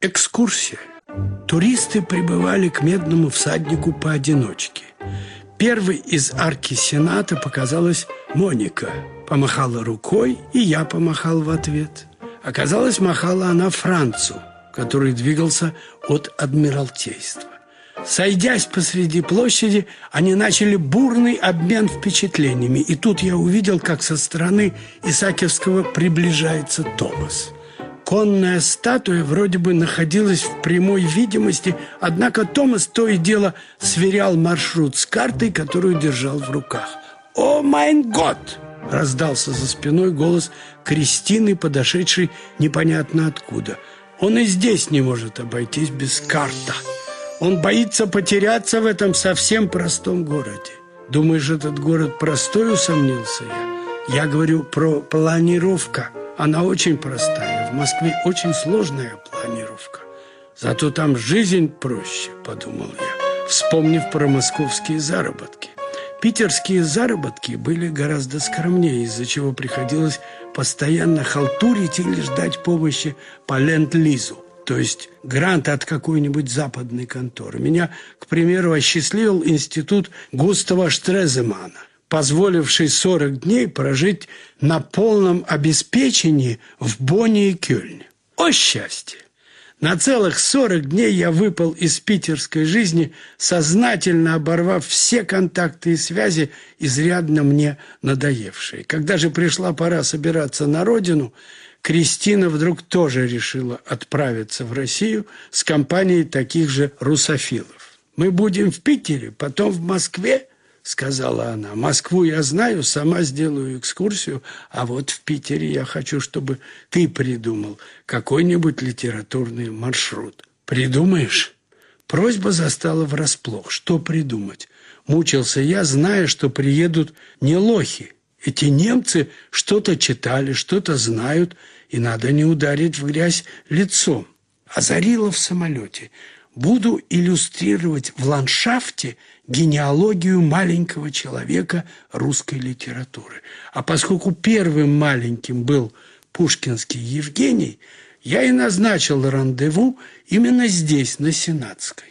Экскурсия. Туристы прибывали к Медному всаднику поодиночке. Первой из арки Сената показалась Моника. Помахала рукой, и я помахал в ответ. Оказалось, махала она Францу, который двигался от Адмиралтейства. Сойдясь посреди площади, они начали бурный обмен впечатлениями. И тут я увидел, как со стороны Исаакиевского приближается Томас. Конная статуя вроде бы находилась в прямой видимости, однако Томас то и дело сверял маршрут с картой, которую держал в руках. «О, майн гот!» – раздался за спиной голос Кристины, подошедшей непонятно откуда. «Он и здесь не может обойтись без карта. Он боится потеряться в этом совсем простом городе». «Думаешь, этот город простой?» – усомнился я. «Я говорю про планировку. Она очень простая. В Москве очень сложная планировка. Зато там жизнь проще», – подумал я, вспомнив про московские заработки. Питерские заработки были гораздо скромнее, из-за чего приходилось постоянно халтурить или ждать помощи по ленд-лизу, то есть гранта от какой-нибудь западной конторы. Меня, к примеру, осчастливил институт Густава Штреземана, позволивший 40 дней прожить на полном обеспечении в Бонне и Кёльне. О счастье! На целых 40 дней я выпал из питерской жизни, сознательно оборвав все контакты и связи, изрядно мне надоевшие. Когда же пришла пора собираться на родину, Кристина вдруг тоже решила отправиться в Россию с компанией таких же русофилов. «Мы будем в Питере, потом в Москве», — сказала она. «Москву я знаю, сама сделаю экскурсию, а вот в Питере я хочу, чтобы ты придумал какой-нибудь литературный маршрут». «Придумаешь?» Просьба застала врасплох. Что придумать? Мучился я, зная, что приедут не лохи. Эти немцы что-то читали, что-то знают, и надо не ударить в грязь лицом. Озарило в самолете. Буду иллюстрировать в ландшафте генеалогию маленького человека русской литературы. А поскольку первым маленьким был пушкинский Евгений, я и назначил рандеву именно здесь, на Сенатской.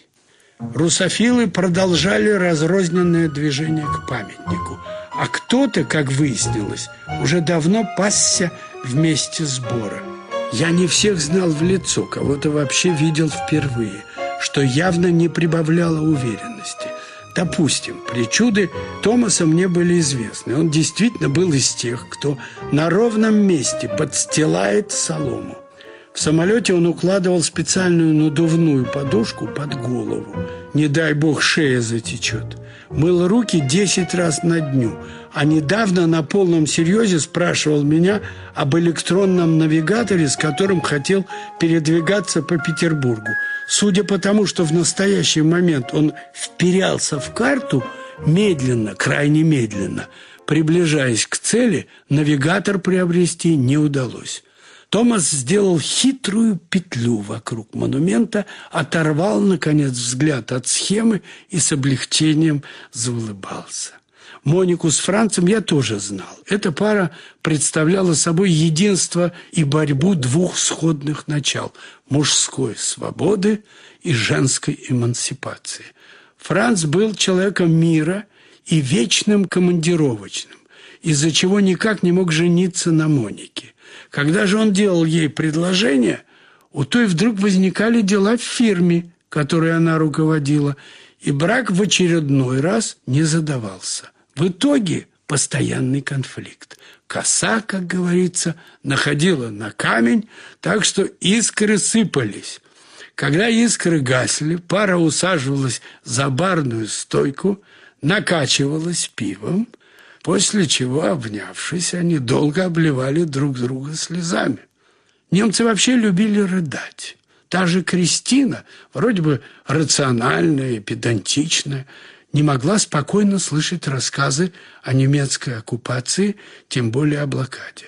Русофилы продолжали разрозненное движение к памятнику, а кто-то, как выяснилось, уже давно пасся в месте сбора. Я не всех знал в лицо, кого-то вообще видел впервые, что явно не прибавляло уверенности. Допустим, причуды Томаса мне были известны. Он действительно был из тех, кто на ровном месте подстилает солому. В самолете он укладывал специальную надувную подушку под голову. Не дай бог, шея затечет. Мыл руки 10 раз на дню. А недавно на полном серьезе спрашивал меня об электронном навигаторе, с которым хотел передвигаться по Петербургу. Судя по тому, что в настоящий момент он вперялся в карту, медленно, крайне медленно, приближаясь к цели, навигатор приобрести не удалось. Томас сделал хитрую петлю вокруг монумента, оторвал, наконец, взгляд от схемы и с облегчением заулыбался. Монику с Францем я тоже знал. Эта пара представляла собой единство и борьбу двух сходных начал – мужской свободы и женской эмансипации. Франц был человеком мира и вечным командировочным, из-за чего никак не мог жениться на Монике. Когда же он делал ей предложение, у той вдруг возникали дела в фирме, которой она руководила, и брак в очередной раз не задавался. В итоге постоянный конфликт. Коса, как говорится, находила на камень, так что искры сыпались. Когда искры гасли, пара усаживалась за барную стойку, накачивалась пивом, после чего, обнявшись, они долго обливали друг друга слезами. Немцы вообще любили рыдать. Та же Кристина, вроде бы рациональная и педантичная, не могла спокойно слышать рассказы о немецкой оккупации, тем более о блокаде.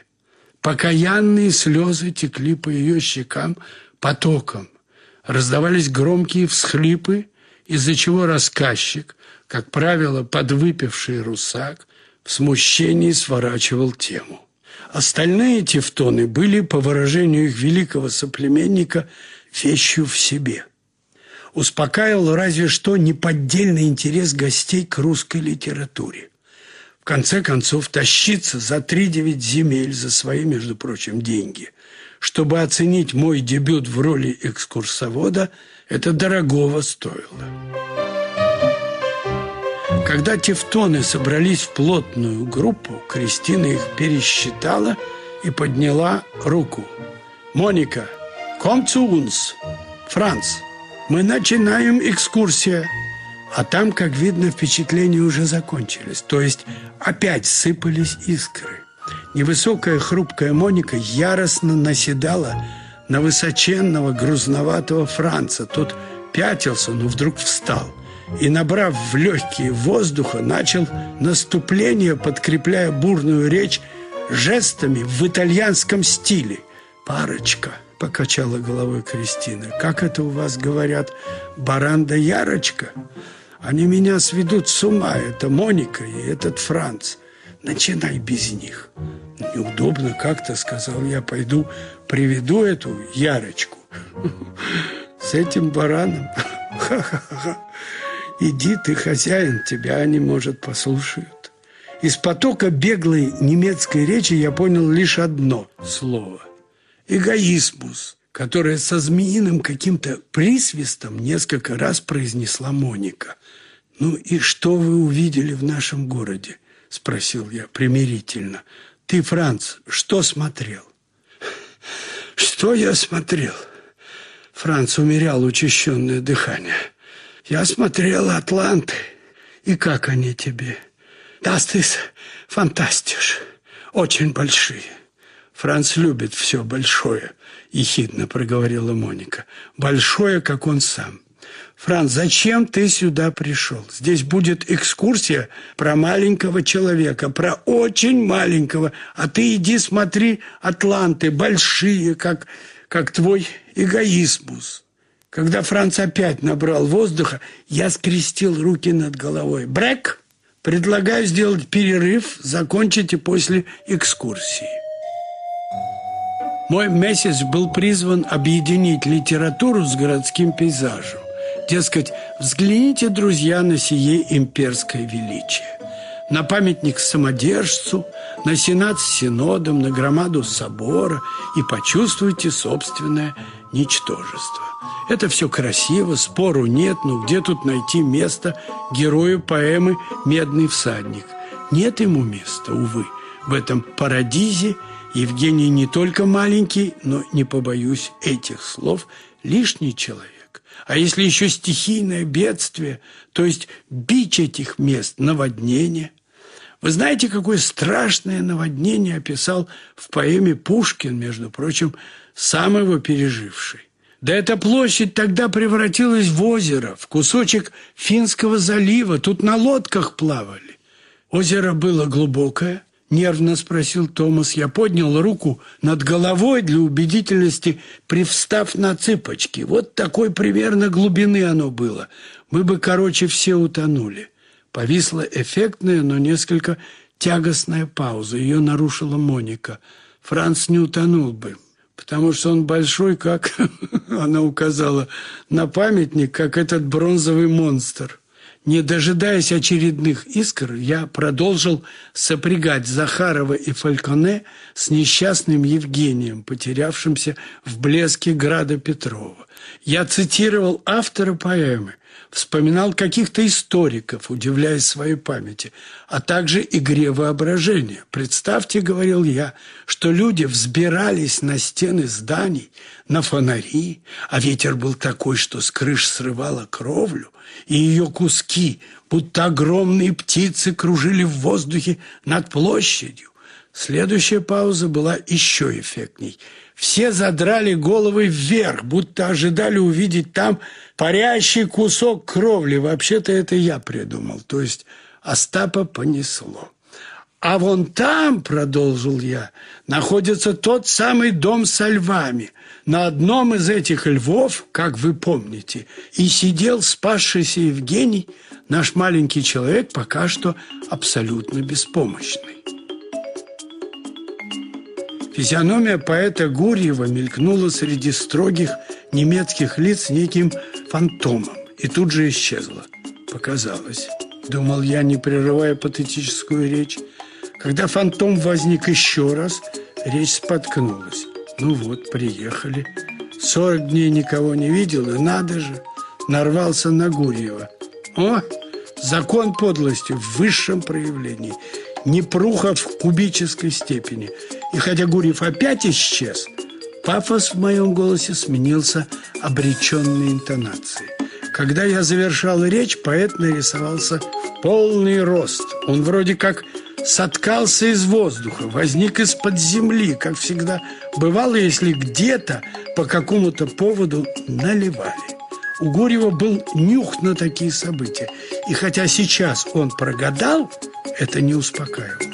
Покаянные слезы текли по ее щекам потоком. Раздавались громкие всхлипы, из-за чего рассказчик, как правило, подвыпивший русак, в смущении сворачивал тему. Остальные тевтоны были, по выражению их великого соплеменника, вещью в себе. Успокаивал разве что неподдельный интерес гостей к русской литературе. В конце концов, тащиться за 3-9 земель за свои, между прочим, деньги, чтобы оценить мой дебют в роли экскурсовода, это дорогого стоило. Когда тевтоны собрались в плотную группу, Кристина их пересчитала и подняла руку. «Моника, komm zu uns! Франц, мы начинаем экскурсию!» А там, как видно, впечатления уже закончились. То есть опять сыпались искры. Невысокая хрупкая Моника яростно наседала на высоченного грузноватого Франца. Тот пятился, но вдруг встал и, набрав в легкие воздуха, начал наступление, подкрепляя бурную речь жестами в итальянском стиле. «Парочка», – покачала головой Кристина. «Как это у вас говорят? Баран да Ярочка? Они меня сведут с ума. Это Моника и этот Франц. Начинай без них». «Неудобно как-то», – сказал я. «Пойду приведу эту Ярочку с этим бараном. Ха-ха-ха. Иди, ты хозяин, тебя они, может, послушают». Из потока беглой немецкой речи я понял лишь одно слово – эгоизмус, которое со змеиным каким-то присвистом несколько раз произнесла Моника. «Ну и что вы увидели в нашем городе?» – спросил я примирительно. «Ты, Франц, что смотрел?» «Что я смотрел?» Франц умерял учащенное дыхание. «Я смотрел «Атланты». И как они тебе?» «Das ist fantastisch. Очень большие». «Франц любит все большое», – ехидно проговорила Моника. «Большое, как он сам». «Франц, зачем ты сюда пришел? Здесь будет экскурсия про маленького человека, про очень маленького. А ты иди смотри «Атланты», большие, как твой эгоизмус». Когда Франц опять набрал воздуха, я скрестил руки над головой. «Брек, предлагаю сделать перерыв, закончите после экскурсии». Мой месяц был призван объединить литературу с городским пейзажем. Дескать, взгляните, друзья, на сие имперское величие. На памятник самодержцу, на сенат с синодом, на громаду собора и почувствуйте собственное ничтожество. Это все красиво, спору нет, но где тут найти место герою поэмы «Медный всадник»? Нет ему места, увы. В этом парадизе Евгений не только маленький, но, не побоюсь этих слов, лишний человек. А если еще стихийное бедствие, то есть бич этих мест, наводнение. Вы знаете, какое страшное наводнение описал в поэме Пушкин, между прочим, сам его переживший. Да эта площадь тогда превратилась в озеро, в кусочек Финского залива. Тут на лодках плавали. Озеро было глубокое, нервно спросил Томас. Я поднял руку над головой для убедительности, привстав на цыпочки. Вот такой примерно глубины оно было. Мы бы, короче, все утонули. Повисла эффектная, но несколько тягостная пауза. Ее нарушила Моника. Франц не утонул бы, потому что он большой, как... Она указала на памятник, как этот бронзовый монстр. Не дожидаясь очередных искр, я продолжил сопрягать Захарова и Фальконе с несчастным Евгением, потерявшимся в блеске града Петрова. Я цитировал автора поэмы, вспоминал каких-то историков, удивляясь своей памяти, а также игре воображения. Представьте, говорил я, что люди взбирались на стены зданий, на фонари, а ветер был такой, что с крыш срывало кровлю, и ее куски, будто огромные птицы, кружили в воздухе над площадью. Следующая пауза была еще эффектней. Все задрали головы вверх, будто ожидали увидеть там парящий кусок кровли. Вообще-то это я придумал, то есть Остапа понесло. «А вон там, — продолжил я, — находится тот самый дом со львами. На одном из этих львов, как вы помните, и сидел спасшийся Евгений, наш маленький человек, пока что абсолютно беспомощный». Физиономия поэта Гурьева мелькнула среди строгих немецких лиц неким фантомом и тут же исчезла. Показалось. Думал я, не прерывая патетическую речь. Когда фантом возник еще раз, речь споткнулась. Ну вот, приехали. 40 дней никого не видел, и надо же, нарвался на Гурьева. О, закон подлости в высшем проявлении. Непруха в кубической степени. И хотя Гурьев опять исчез, пафос в моем голосе сменился обреченной интонацией. Когда я завершал речь, поэт нарисовался в полный рост. Он вроде как соткался из воздуха, возник из-под земли, как всегда бывало, если где-то по какому-то поводу наливали. У Гурьева был нюх на такие события. И хотя сейчас он прогадал, это не успокаивало.